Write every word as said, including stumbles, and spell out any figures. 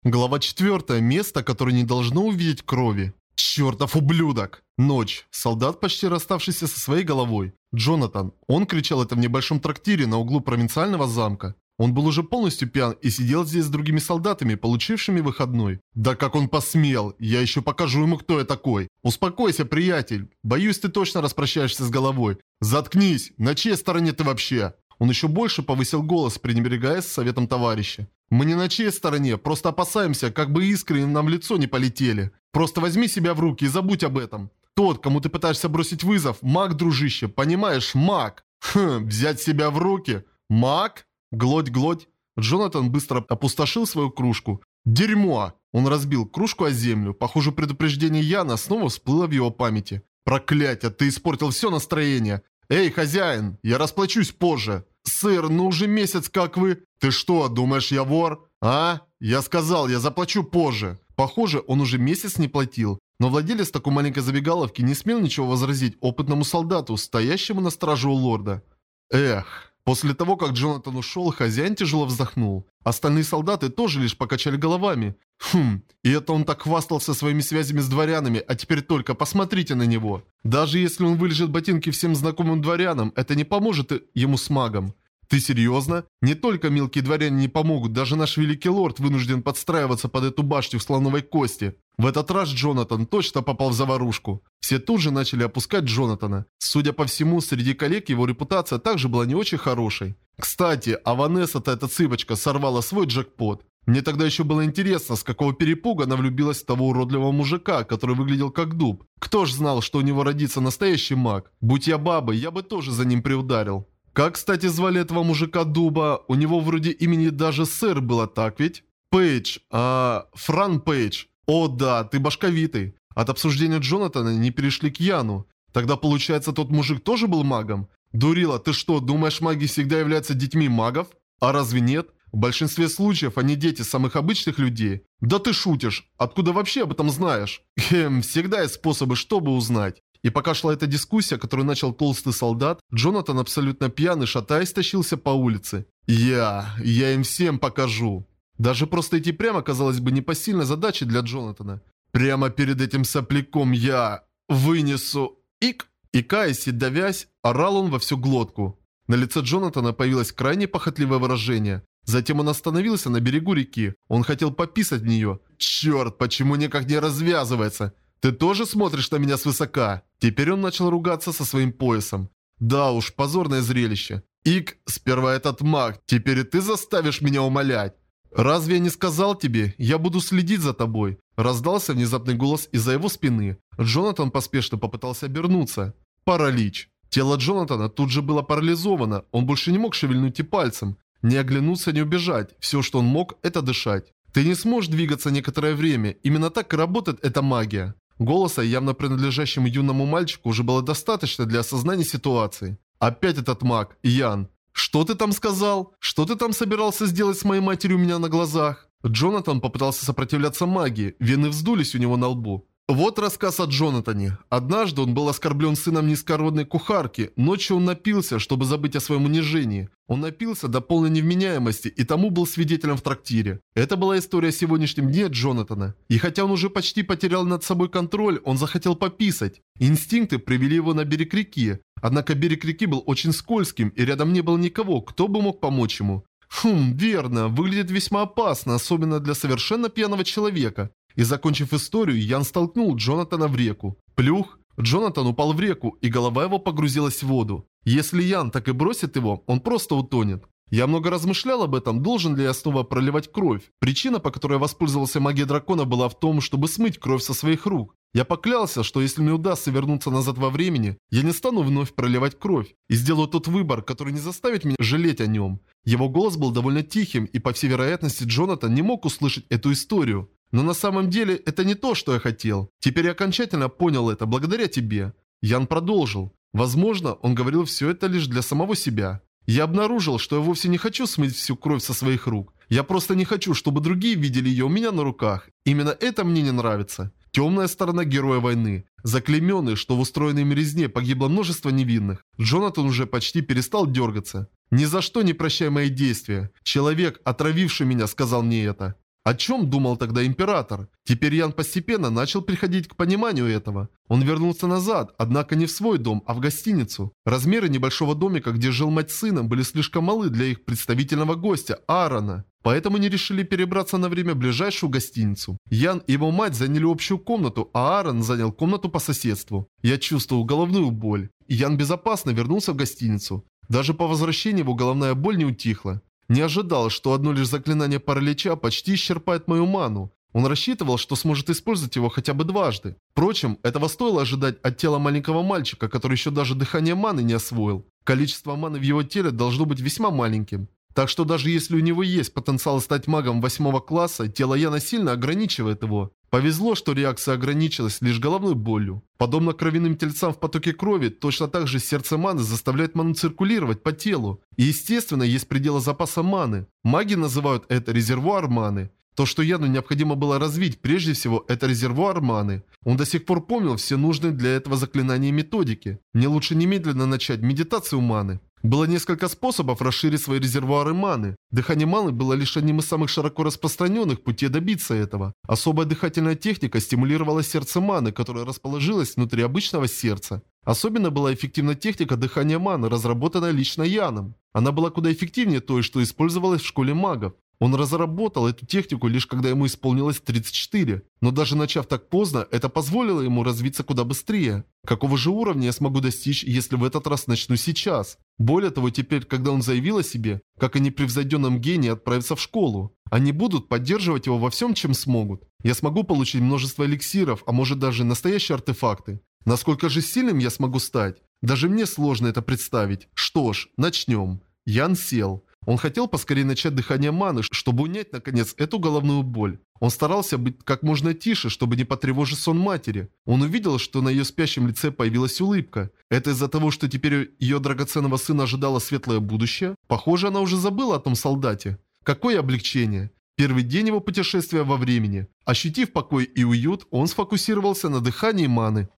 Глава четвёртая. Место, которое не должно увидеть крови. Чёртов ублюдок! Ночь. Солдат, почти расставшийся со своей головой. Джонатан. Он кричал это в небольшом трактире на углу провинциального замка. Он был уже полностью пьян и сидел здесь с другими солдатами, получившими выходной. Да как он посмел! Я еще покажу ему, кто я такой. Успокойся, приятель. Боюсь, ты точно распрощаешься с головой. Заткнись! На чьей стороне ты вообще? Он еще больше повысил голос, пренебрегая советом товарища. Мы не на чьей стороне, просто опасаемся, как бы искры нам в лицо не полетели. Просто возьми себя в руки и забудь об этом. Тот, кому ты пытаешься бросить вызов, маг, дружище, понимаешь, маг. Хм, взять себя в руки? Маг? Глоть-глоть. Джонатан быстро опустошил свою кружку. Дерьмо! Он разбил кружку о землю. Похоже, предупреждение Яна снова всплыло в его памяти. Проклятье, ты испортил все настроение. Эй, хозяин, я расплачусь позже. Сэр, ну уже месяц как вы... Ты что, думаешь, я вор? А? Я сказал, я заплачу позже. Похоже, он уже месяц не платил. Но владелец такой маленькой забегаловки не смел ничего возразить опытному солдату, стоящему на страже у лорда. Эх... После того, как Джонатан ушел, хозяин тяжело вздохнул. Остальные солдаты тоже лишь покачали головами. Хм, и это он так хвастался своими связями с дворянами, а теперь только посмотрите на него. Даже если он вылежит ботинки всем знакомым дворянам, это не поможет ему с магом. Ты серьезно? Не только мелкие дворяне не помогут, даже наш великий лорд вынужден подстраиваться под эту башню в слоновой кости. В этот раз Джонатан точно попал в заварушку. Все тут же начали опускать Джонатана. Судя по всему, среди коллег его репутация также была не очень хорошей. Кстати, а Ванесса-то эта цыпочка сорвала свой джекпот. Мне тогда еще было интересно, с какого перепуга она влюбилась в того уродливого мужика, который выглядел как дуб. Кто ж знал, что у него родится настоящий маг? Будь я бабой, я бы тоже за ним приударил. Как, кстати, звали этого мужика дуба? У него вроде имени даже сэр было, так ведь? Пейдж. А... Фран Пейдж. О да, ты башковитый. От обсуждения Джонатана не перешли к Яну. Тогда, получается, тот мужик тоже был магом? Дурила, ты что, думаешь, маги всегда являются детьми магов? А разве нет? В большинстве случаев они дети самых обычных людей. Да ты шутишь. Откуда вообще об этом знаешь? Хм, всегда есть способы, чтобы узнать. И пока шла эта дискуссия, которую начал толстый солдат, Джонатан абсолютно пьяный, шатаясь, тащился по улице. Я, я им всем покажу. Даже просто идти прямо, казалось бы, непосильной задачей для Джонатана. Прямо перед этим сопляком я вынесу... Ик! И каясь и давясь, орал он во всю глотку. На лице Джонатана появилось крайне похотливое выражение. Затем он остановился на берегу реки. Он хотел пописать в нее. Черт, почему никак не развязывается? Ты тоже смотришь на меня свысока? Теперь он начал ругаться со своим поясом. Да уж, позорное зрелище. Ик, сперва этот маг, теперь и ты заставишь меня умолять. Разве я не сказал тебе, я буду следить за тобой? Раздался внезапный голос из-за его спины. Джонатан поспешно попытался обернуться. Паралич. Тело Джонатана тут же было парализовано, он больше не мог шевельнуть и пальцем. Не оглянуться, не убежать. Все, что он мог, это дышать. Ты не сможешь двигаться некоторое время, именно так и работает эта магия. Голоса, явно принадлежащему юному мальчику, уже было достаточно для осознания ситуации. Опять этот маг, Ян. Что ты там сказал? Что ты там собирался сделать с моей матерью у меня на глазах? Джонатан попытался сопротивляться магии, вены вздулись у него на лбу. Вот рассказ о Джонатане. Однажды он был оскорблен сыном низкородной кухарки. Ночью он напился, чтобы забыть о своем унижении. Он напился до полной невменяемости и тому был свидетелем в трактире. Это была история о сегодняшнем дне Джонатана. И хотя он уже почти потерял над собой контроль, он захотел пописать. Инстинкты привели его на берег реки. Однако берег реки был очень скользким, и рядом не было никого, кто бы мог помочь ему. Хм, верно, выглядит весьма опасно, особенно для совершенно пьяного человека. И закончив историю, Ян столкнул Джонатана в реку. Плюх! Джонатан упал в реку, и голова его погрузилась в воду. Если Ян так и бросит его, он просто утонет. Я много размышлял об этом, должен ли я снова проливать кровь. Причина, по которой я воспользовался магией дракона, была в том, чтобы смыть кровь со своих рук. Я поклялся, что если мне удастся вернуться назад во времени, я не стану вновь проливать кровь. И сделаю тот выбор, который не заставит меня жалеть о нем. Его голос был довольно тихим, и по всей вероятности Джонатан не мог услышать эту историю. Но на самом деле это не то, что я хотел. Теперь я окончательно понял это благодаря тебе. Ян продолжил. Возможно, он говорил все это лишь для самого себя. Я обнаружил, что я вовсе не хочу смыть всю кровь со своих рук. Я просто не хочу, чтобы другие видели ее у меня на руках. Именно это мне не нравится. Темная сторона героя войны. Заклейменный, что в устроенной им резне погибло множество невинных. Джонатан уже почти перестал дергаться. «Ни за что не прощай мои действия. Человек, отравивший меня, сказал мне это». О чем думал тогда император? Теперь Ян постепенно начал приходить к пониманию этого. Он вернулся назад, однако не в свой дом, а в гостиницу. Размеры небольшого домика, где жил мать с сыном, были слишком малы для их представительного гостя, Аарона. Поэтому они решили перебраться на время в ближайшую гостиницу. Ян и его мать заняли общую комнату, а Аарон занял комнату по соседству. Я чувствовал головную боль. И Ян безопасно вернулся в гостиницу. Даже по возвращении его головная боль не утихла. Не ожидал, что одно лишь заклинание паралича почти исчерпает мою ману. Он рассчитывал, что сможет использовать его хотя бы дважды. Впрочем, этого стоило ожидать от тела маленького мальчика, который еще даже дыхание маны не освоил. Количество маны в его теле должно быть весьма маленьким. Так что даже если у него есть потенциал стать магом восьмого класса, тело Яна сильно ограничивает его. Повезло, что реакция ограничилась лишь головной болью. Подобно кровяным тельцам в потоке крови, точно так же сердце маны заставляет ману циркулировать по телу. И естественно, есть пределы запаса маны. Маги называют это резервуар маны. То, что Яну необходимо было развить, прежде всего, это резервуар маны. Он до сих пор помнил все нужные для этого заклинания и методики. Мне лучше немедленно начать медитацию маны. Было несколько способов расширить свои резервуары маны. Дыхание маны было лишь одним из самых широко распространенных путей добиться этого. Особая дыхательная техника стимулировала сердце маны, которое расположилось внутри обычного сердца. Особенно была эффективна техника дыхания маны, разработанная лично Яном. Она была куда эффективнее той, что использовалась в школе магов. Он разработал эту технику лишь когда ему исполнилось тридцать четыре. Но даже начав так поздно, это позволило ему развиться куда быстрее. Какого же уровня я смогу достичь, если в этот раз начну сейчас? Более того, теперь, когда он заявил о себе, как о непревзойденном гении отправиться в школу, они будут поддерживать его во всем, чем смогут. Я смогу получить множество эликсиров, а может даже настоящие артефакты. Насколько же сильным я смогу стать? Даже мне сложно это представить. Что ж, начнем. Ян сел. Он хотел поскорее начать дыхание маны, чтобы унять, наконец, эту головную боль. Он старался быть как можно тише, чтобы не потревожить сон матери. Он увидел, что на ее спящем лице появилась улыбка. Это из-за того, что теперь ее драгоценного сына ожидало светлое будущее? Похоже, она уже забыла о том солдате. Какое облегчение. Первый день его путешествия во времени. Ощутив покой и уют, он сфокусировался на дыхании маны.